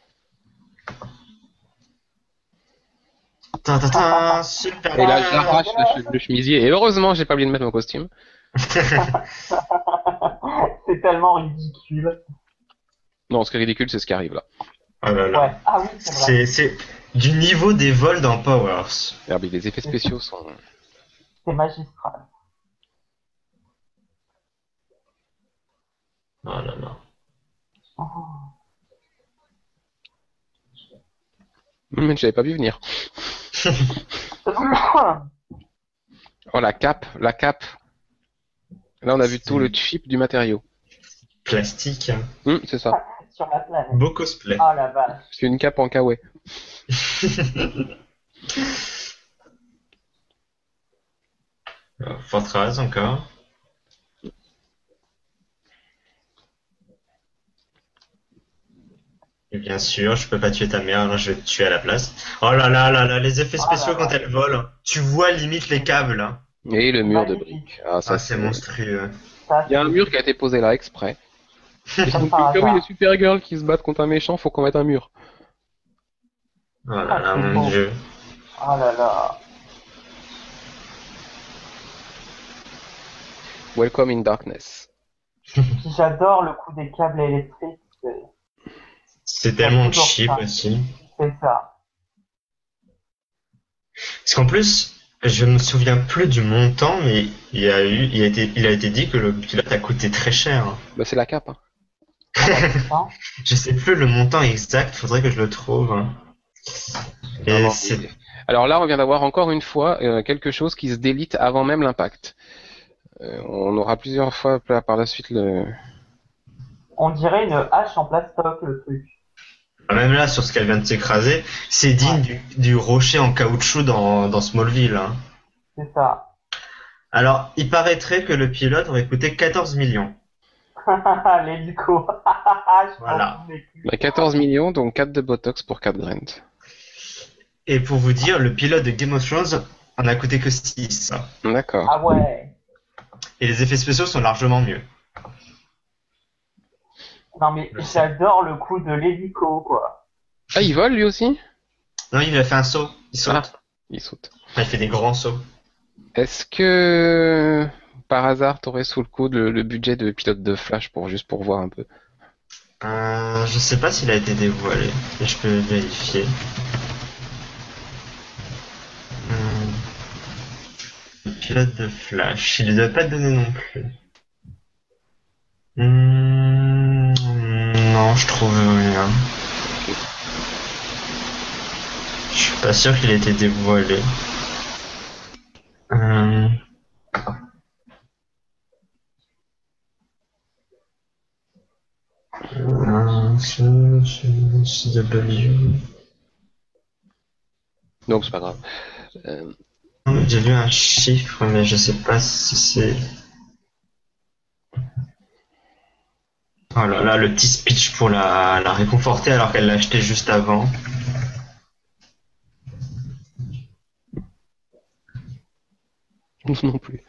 Ta ta ta, super. Et là, j'arrache le, le chemisier. Et heureusement, j'ai pas oublié de mettre mon costume. C'est tellement ridicule. Non, ce qui est ridicule, c'est ce qui arrive là. Oh là là. Ouais. Ah oui, c'est vrai. C'est, c'est du niveau des vols dans Powers. Regarde, les effets spéciaux sont. C'est magistral. Oh là là. Oh. Mais j'avais pas vu venir. Oh, la cape, la cape. Là, on a vu C'est tout le chip du matériau. plastique. Hein. Hum, c'est ça. Sur la planète. Beau cosplay. Oh la vache. C'est une cape en kawaii. Alors, Fortraz encore. Et bien sûr, je peux pas tuer ta mère, alors je vais te tuer à la place. Oh là là là là, les effets Oh spéciaux là quand là. elle vole. Tu vois limite les câbles. Hein. Et le mur de Magnifique. briques. Ah, ça, Ah, c'est monstrueux. Ça, Il y a un c'est- mur qui a été posé là exprès. Ils sont par dit, ah oui, hasard. les Supergirl qui se battent contre un méchant, faut qu'on mette un mur. Oh là là, Ah, c'est mon beau. dieu. Oh là là. Welcome in darkness. Puis j'adore le coup des câbles électriques. C'est C'est tellement toujours cheap ça. aussi. c'est ça. Parce qu'en plus, je me souviens plus du montant, mais il y a eu, il a été, il a été dit que le pilote a coûté très cher. Bah, c'est la cape. Hein. Ah bah, putain. Je sais plus le montant exact, faudrait que je le trouve. hein. Et Vraiment, c'est, il- Alors là, on vient d'avoir encore une fois euh, quelque chose qui se délite avant même l'impact. Euh, on aura plusieurs fois par par la suite le. On dirait une hache en plastoc, le truc. même là, sur ce qu'elle vient de s'écraser, c'est digne du, du rocher en caoutchouc dans, dans Smallville. hein. C'est ça. Alors, il paraîtrait que le pilote aurait coûté quatorze millions. L'hélico. Je Voilà. m'en souvenais plus. Bah, quatorze millions, donc quatre de Botox pour quatre Grant. Et pour vous dire, le pilote de Game of Thrones en a coûté que six. D'accord. Ah ouais. Et les effets spéciaux sont largement mieux. Non mais Je sais. j'adore le coup de l'hélico, quoi. Ah, il vole lui aussi? Non, il a fait un saut. Il saute. Ah. Il saute. Enfin, il fait des grands sauts. Est-ce que par hasard t'aurais sous le coude le, le budget de pilote de Flash pour juste pour voir un peu? Euh, je sais pas s'il a été dévoilé. Et je peux vérifier. Hum. Pilote de Flash. Il ne doit pas donner non plus. Hum, non, je trouve rien. Je suis pas sûr qu'il ait été dévoilé. Hum. Euh, C- C- CW. Donc c'est pas grave. Euh, J'ai vu un chiffre, mais je sais pas si c'est. Oh là là, le petit speech pour la, la réconforter alors qu'elle l'a acheté juste avant. non plus.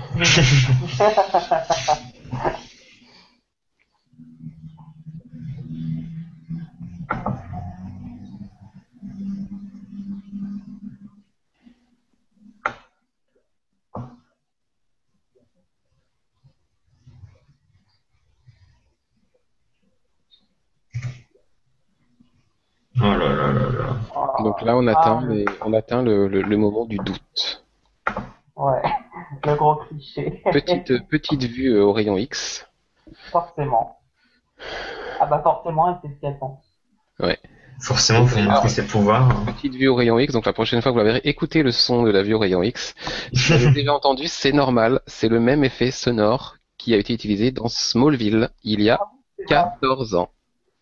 Oh là là là là. Oh. Donc là on Ah, atteint le- les- on atteint le, le, le moment du doute. Ouais, le gros cliché. Petite petite vue euh, au rayon X. Forcément. Ah bah forcément, elle sait ce qu'elle pense. Forcément, faut montrer ses pouvoirs. hein. Petite vue au rayon X. Donc la prochaine fois que vous la verrez, écoutez le son de la vue au rayon X. Si vous avez déjà entendu, c'est normal. C'est le même effet sonore qui a été utilisé dans Smallville il y a C'est vrai. quatorze ans.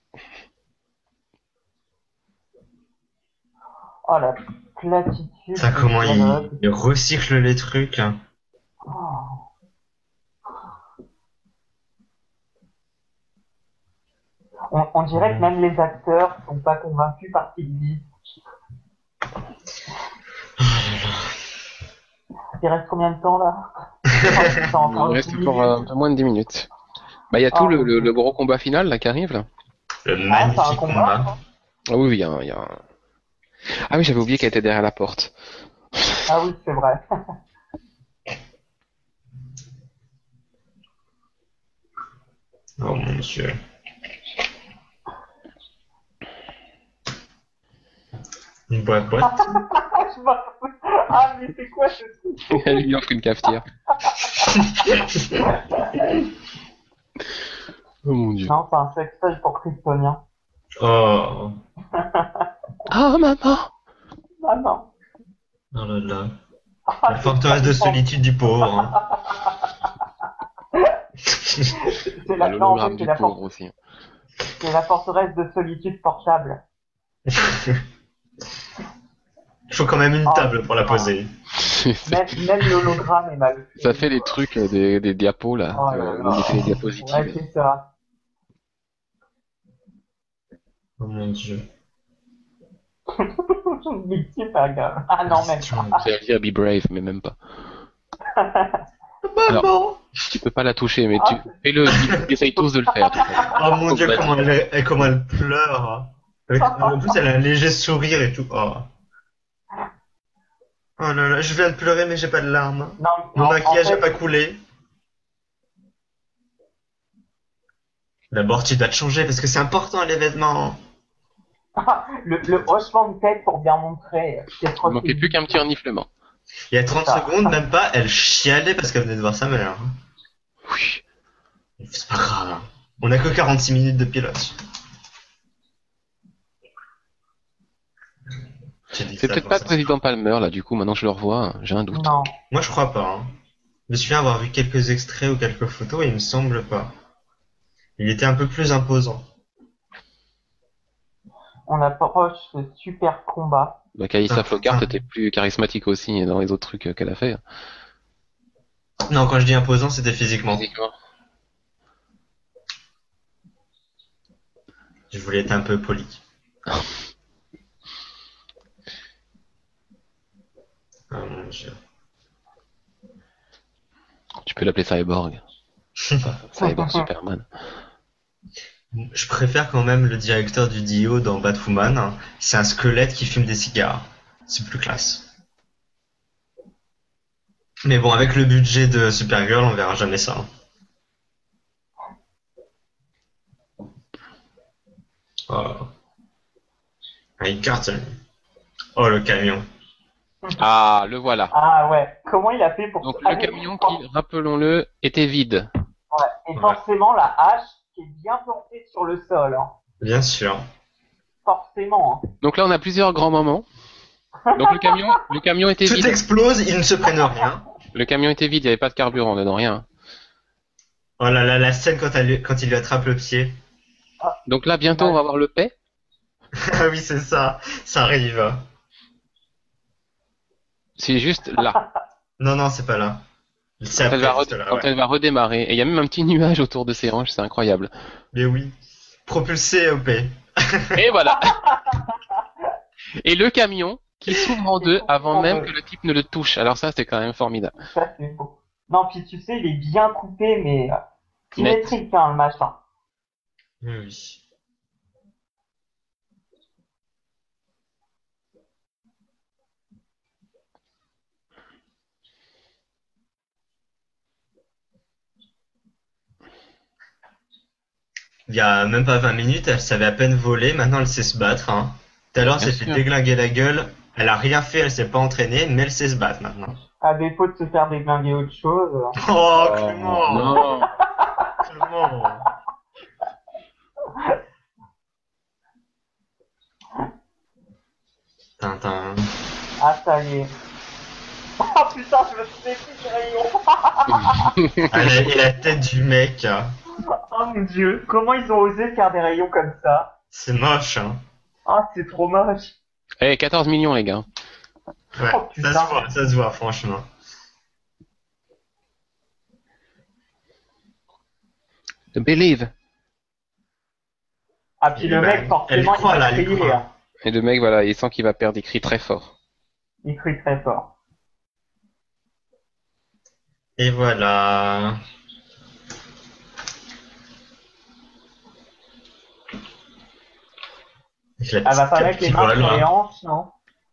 Oh la platitude. Ça, comment du il, dialogue. il recycle les trucs. hein. Oh. On, on dirait que même les acteurs sont pas convaincus par ce qu'ils disent. Il reste combien de temps là? C'est Il encore reste dix encore euh, un minutes. peu moins de dix minutes. Bah il y a tout Ah, le, le, ok. le gros combat final là qui arrive là. Le Ah, c'est un magnifique combat, combat. ça. Ah oui, oui, il y a, un- il y a un- Ah oui, j'avais oublié qu'elle était derrière la porte. Ah oui, c'est vrai. Oh mon dieu. Une boîte boîte. Je m'en fous. Ah mais c'est quoi ce truc? Elle lui offre une cafetière. Oh mon dieu. Non, c'est un sextoy pour Kryptonien. Oh. Ah maman. Ah non. Oh là là. La forteresse de solitude du pauvre. Hein. C'est la, non, en L'hologramme fait, du c'est la, pauvre for- aussi. c'est la forteresse de solitude portable. Il faut quand même une Ah, table pour la poser. Même, même l'hologramme est mal fait. Ça fait les trucs euh, des, des diapos là. Oh là Euh, là. Vous mettez les diapositives. Ouais, c'est ça. Oh mon dieu. Mais c'est pas grave. Ah non, même pas. C'est à dire Be Brave, mais même pas. Maman Alors, tu peux pas la toucher, mais tu Ah. fais-le. Ils essayent tous de le faire. de toute façon. Oh mon dieu, Faut comment elle, est- comment elle pleure. Hein. Avec- en plus, elle a un léger sourire et tout. Oh. Oh là là, je viens de pleurer, mais j'ai pas de larmes. Non, Mon en- en maquillage n'a fait- pas coulé. D'abord, tu dois te changer parce que c'est important l'événement. le, le hochement de tête pour bien montrer. C'est Il trop manquait plus qu'un petit reniflement. Il y a trente Ça. secondes, même pas, elle chialait parce qu'elle venait de voir sa mère. Oui. C'est pas grave. Hein. On a que quarante-six minutes de pilote. J'ai dit C'est ça peut-être pour pas ça. le président Palmer là, du coup, maintenant que je le revois, j'ai un doute. Non. Moi, je crois pas. Hein. Je me souviens avoir vu quelques extraits ou quelques photos et il me semble pas. Il était un peu plus imposant. On approche ce super combat. Bah, Kaïssa Ah, Flockhart ah. était plus charismatique aussi dans les autres trucs euh, qu'elle a fait. Non, quand je dis imposant, c'était physiquement. Physiquement. Je voulais être un peu poli. Oh mon dieu. Tu peux l'appeler Cyborg. Enfin, Cyborg Superman. Je préfère quand même le directeur du D O dans Batwoman. hein. C'est un squelette qui fume des cigares. C'est plus classe. Mais bon, avec le budget de Supergirl, on verra jamais ça. hein. Oh. Un carton. Oh, le camion. Ah, le voilà. Ah ouais. Comment il a fait pour... Donc Ah, le mais- camion qui, rappelons-le, était vide. Ouais. Et forcément, la hache qui est bien portée sur le sol. Hein. Bien sûr. Forcément. Hein. Donc là, on a plusieurs grands moments. Donc le camion, le camion était Tout vide. explose, ils ne se prennent rien. Le camion était vide, il n'y avait pas de carburant dedans, rien. Oh là là, la scène quand, elle, lui- quand il lui attrape le pied. Donc là, bientôt, on va voir le paix. Ah oui, c'est ça. Ça arrive. C'est juste là. Non, non, c'est pas là. C'est Quand, elle après, va, juste red- là, quand ouais. elle va redémarrer. Et il y a même un petit nuage autour de ses hanches, c'est incroyable. Mais oui. Propulsé au P. Et voilà. Et le camion qui s'ouvre en deux avant même que le type ne le touche. Alors ça, c'est quand même formidable. Ça, c'est beau. Non, puis tu sais, il est bien coupé, mais... euh, symétrique, hein, le machin. Oui, oui. Il y a même pas vingt minutes, elle savait à peine voler, maintenant elle sait se battre. Hein. Tout à l'heure, elle Bien s'est fait sûr. déglinguer la gueule. Elle a rien fait, elle s'est pas entraînée, mais elle sait se battre maintenant. À défaut de se faire déglinguer autre chose. euh, Oh, Oh, Clément non. Clément Tintin. Ah, ça y est. Oh putain, je me suis déçu du rayon. Ah, la- et la tête du mec, hein. Oh mon dieu, comment ils ont osé faire des rayons comme ça? C'est moche. Hein. Ah, c'est trop moche. Eh, quatorze millions, les gars. Ouais, Oh, putain. ça se voit, ça se voit, franchement. Believe. Ah, puis Et le ben, mec, forcément, elle croit, il là, va elle crier. croit. Hein. Et le mec, voilà, il sent qu'il va perdre, il crie très fort. Il crie très fort. Et voilà. Avec la Elle va petite pas cape mettre les qui mains vole, sur les hein. hanches, non?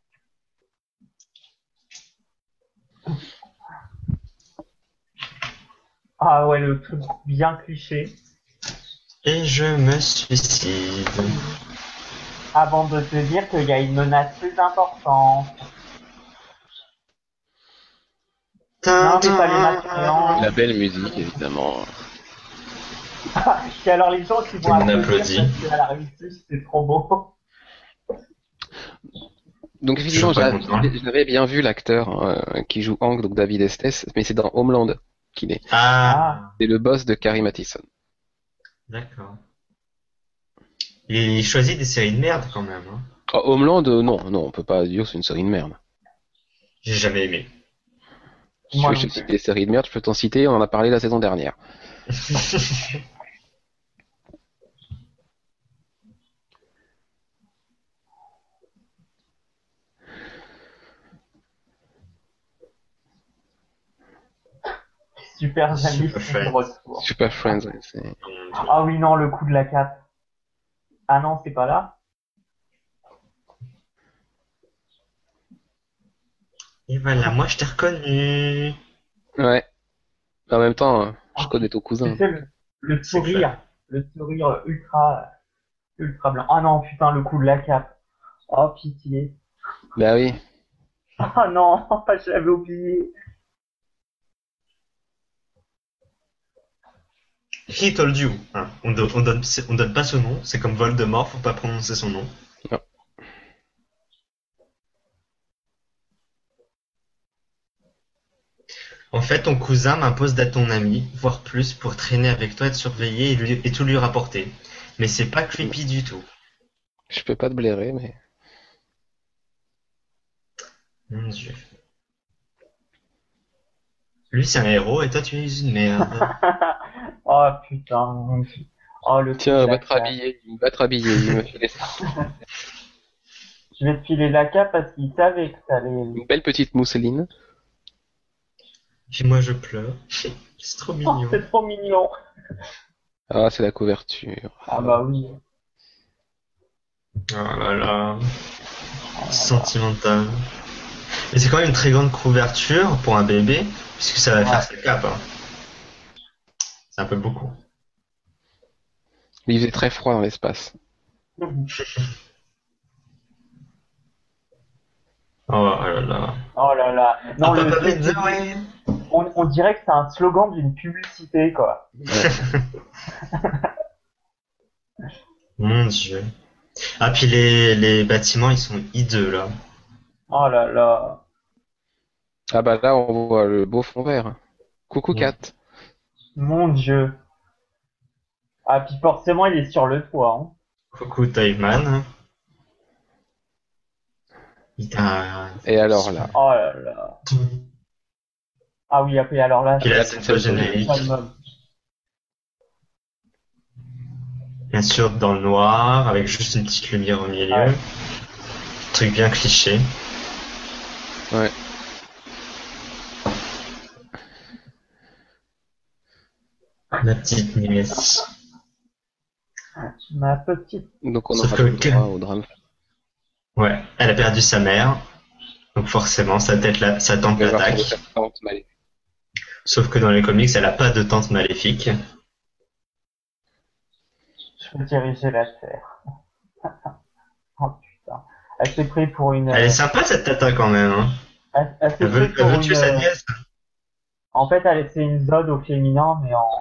Ah ouais, le truc bien cliché. Et je me suicide. Avant de te dire qu'il y a une menace plus importante. Non, mais pas les mains sur les hanches. La belle musique, évidemment. Et alors les gens qui vont Tout le monde applaudir applaudit. parce qu'elle a réussi, c'est trop beau. Donc effectivement, Toujours pas j'avais content. j'avais bien vu l'acteur euh, qui joue Hank, donc David Estes, mais c'est dans Homeland qu'il est. Ah, C'est le boss de Carrie Mathison. d'accord. Et il choisit des séries de merde quand même. Hein. Oh, Homeland, euh, non, non, on peut pas dire que c'est une série de merde. J'ai jamais aimé. Si Moi tu veux que non je te plus. cite des séries de merde, je peux t'en citer, on en a parlé la saison dernière. Super Amis Super sont de Friends. retour. Super Friends, ouais, c'est... Ah oui, non, le coup de la cape. Ah non, c'est pas là. Et voilà, moi je t'ai reconnu. Ouais. En même temps, euh, je connais ton Tu cousin. sais, le, le C'est sourire. Le sourire ultra, ultra blanc. Ah non, putain, le coup de la cape. Oh, pitié. Bah oui. Ah non, j'avais oublié. He told you. Hein. On, do- on donne, c'est- on donne pas ce nom, c'est comme Voldemort, faut pas prononcer son nom. Non. En fait, ton cousin m'impose d'être ton ami, voire plus, pour traîner avec toi, te surveiller et, lui- et tout lui rapporter. Mais c'est pas creepy du tout. Je peux pas te blairer, mais... Mon dieu. Lui c'est un héros et toi tu es une merde. Oh putain, mon Dieu. Oh le coup Tiens, de va la te cape. rhabiller, va te rhabiller, il me filait ça. Je vais te filer la cape parce qu'il savait que ça allait. Une belle petite mousseline. Puis moi je pleure. C'est trop Oh, mignon. c'est trop mignon. Ah, c'est la couverture. Ah bah oui. Oh là là. Sentimental. Et c'est quand même une très grande couverture pour un bébé, puisque ça va Ouais. faire sa cape. Hein. C'est un peu beaucoup. Il faisait très froid dans l'espace. Oh là là. Oh là là. Non, On le peut pas truc, mettre Zoé. on, on dirait que c'est un slogan d'une publicité, quoi. Mon dieu. Ah puis les, les bâtiments ils sont hideux là. Oh là là. Ah bah là, on voit le beau fond vert. Coucou Ouais. Kat. Mon Dieu. Ah, puis forcément, il est sur le toit. Hein. Coucou Taïman. Il t'a... Et alors là. Oh là là. Ah oui, après, alors là, Puis là c'est le c'est le générique. summum. Bien sûr dans le noir, avec juste une petite lumière au milieu. Ouais. Truc bien cliché. Ouais. Ma petite nièce. Ma petite. Donc on Sauf aura que- le droit au drame. Ouais, elle a perdu sa mère. Donc forcément sa tête la... sa tante Elle va l'attaque. retrouver sa tante maléfique. Sauf que dans les comics elle a pas de tante maléfique. Je peux diriger la terre. Oh putain. Elle s'est pris pour une. Elle est sympa cette tata quand même. Hein. Elle, elle s'est Elle veut, pris elle pour veut une. tuer sa nièce. En fait, elle, c'est une zode au féminin, mais en.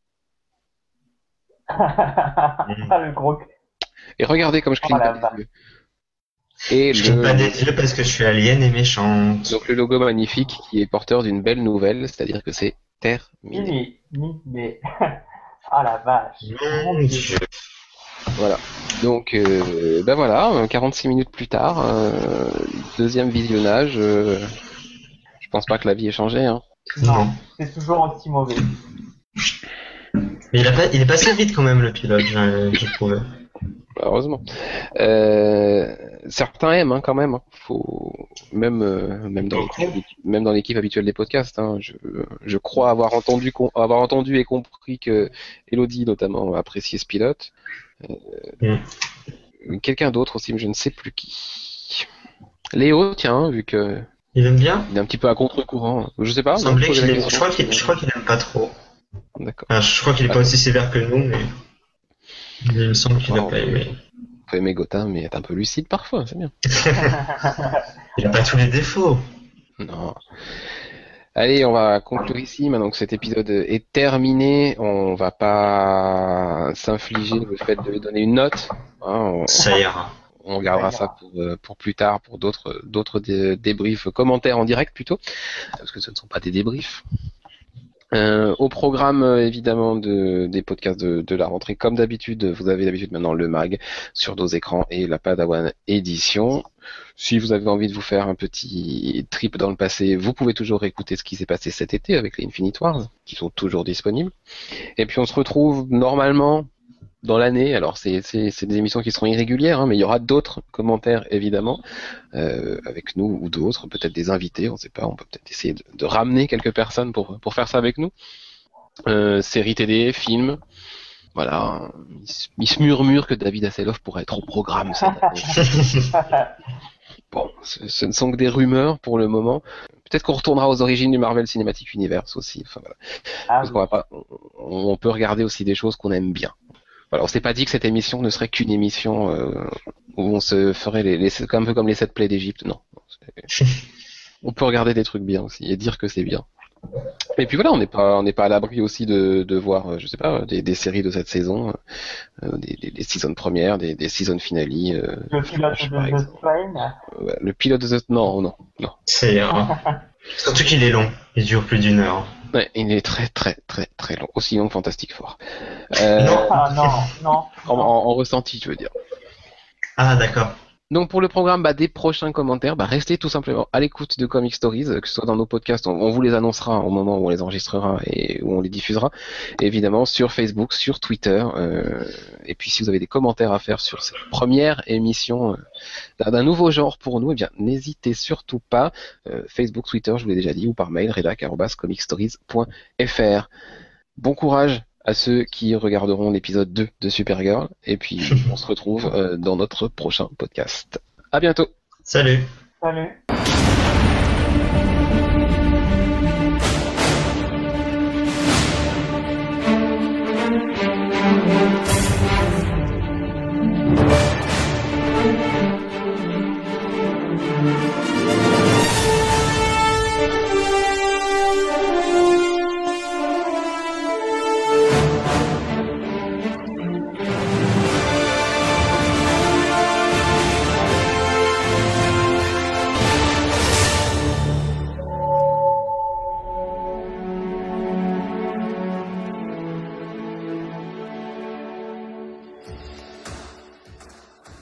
Ah, le gros. Et regardez comme je cligne Oh la pas des yeux. Et Je cligne pas des le... yeux parce que je suis alien et méchante. Donc le logo magnifique qui est porteur d'une belle nouvelle, c'est-à-dire que c'est terminé. Mini, mais. Ah la vache. Mon dieu. Voilà. Donc, euh, ben voilà, quarante-six minutes plus tard, euh, deuxième visionnage. Euh, je pense pas que la vie ait changé. Hein. Non, Non. c'est toujours aussi mauvais. Mais il, a pas, il est passé vite quand même le pilote, j'ai j'ai trouvé. Heureusement. Euh, certains aiment hein, quand même. Hein. Faut même euh, même dans l'équipe habitu- même dans l'équipe habituelle des podcasts. Hein, je, je crois avoir entendu com- avoir entendu et compris que Elodie notamment appréciait ce pilote. Euh, Quelqu'un d'autre aussi, mais je ne sais plus qui. Léo, tiens, vu que Il aime bien il est un petit peu à contre-courant. Je sais pas. Il non, semblait je posais qu'il la aime- question. Je crois qu'il je crois qu'il aime pas trop. D'accord. Enfin, je crois qu'il est pas aussi sévère que nous, mais il me semble qu'il a Oh, pas aimé. Faut aimer Gotham, mais être un peu lucide parfois, c'est bien. Il a pas tous les défauts. Non. Allez, on va conclure ici. Maintenant que cet épisode est terminé, on va pas s'infliger le fait de lui donner une note. Hein, on, Ça ira. on gardera ça pour, euh, pour plus tard, pour d'autres d'autres dé- débriefs, commentaires en direct plutôt, parce que ce ne sont pas des débriefs. Euh, au programme euh, évidemment de, des podcasts de, de la rentrée, comme d'habitude, vous avez d'habitude maintenant le mag sur nos écrans et la Padawan édition. Si vous avez envie de vous faire un petit trip dans le passé, vous pouvez toujours écouter ce qui s'est passé cet été avec les Infinite Wars, qui sont toujours disponibles. Et puis on se retrouve normalement dans l'année. Alors c'est, c'est, c'est des émissions qui seront irrégulières, hein, mais il y aura d'autres commentaires évidemment euh, avec nous ou d'autres, peut-être des invités, on ne sait pas. On peut peut-être essayer de, de ramener quelques personnes pour pour faire ça avec nous. Euh, séries télé, films. Voilà, il se, il se murmure que David Hasselhoff pourrait être au programme cette année. Bon, ce, ce ne sont que des rumeurs pour le moment. Peut-être qu'on retournera aux origines du Marvel Cinematic Universe aussi. Enfin, voilà. Ah, Parce qu'on va pas, on, on peut regarder aussi des choses qu'on aime bien. Voilà, on s'est pas dit que cette émission ne serait qu'une émission euh, où on se ferait les, les, un peu comme les sept plaies d'Égypte. Non, on peut regarder des trucs bien aussi et dire que c'est bien. Et puis voilà, on n'est pas, on n'est pas à l'abri aussi de, de voir, je sais pas, des, des séries de cette saison, euh, des, des, des seasons premières, des, des seasons finales. Euh, le pilote de The Strain. Ouais, le pilote de The non, non, non. C'est euh, surtout qu'il est long, il dure plus d'une heure. Ouais, il est très très très très long, aussi long que Fantastic Four. Euh, Non. Ah non, non. en, en, en ressenti, tu veux dire. Ah d'accord. Donc pour le programme bah, des prochains commentaires, bah, restez tout simplement à l'écoute de Comic Stories, que ce soit dans nos podcasts, on, on vous les annoncera au moment où on les enregistrera et où on les diffusera, et évidemment sur Facebook, sur Twitter, euh, et puis si vous avez des commentaires à faire sur cette première émission euh, d'un nouveau genre pour nous, eh bien n'hésitez surtout pas, euh, Facebook, Twitter, je vous l'ai déjà dit, ou par mail, rédac arobase comic stories point f r. Bon courage à ceux qui regarderont l'épisode deux de Supergirl, et puis on se retrouve euh, dans notre prochain podcast. À bientôt. Salut. Salut.